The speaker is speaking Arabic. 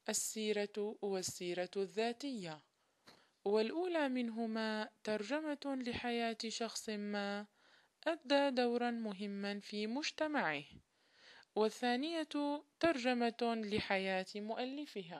السيرة والسيرة الذاتية. والأولى منهما ترجمة لحياة شخص ما أدى دورا مهما في مجتمعه، والثانية ترجمة لحياة مؤلفها.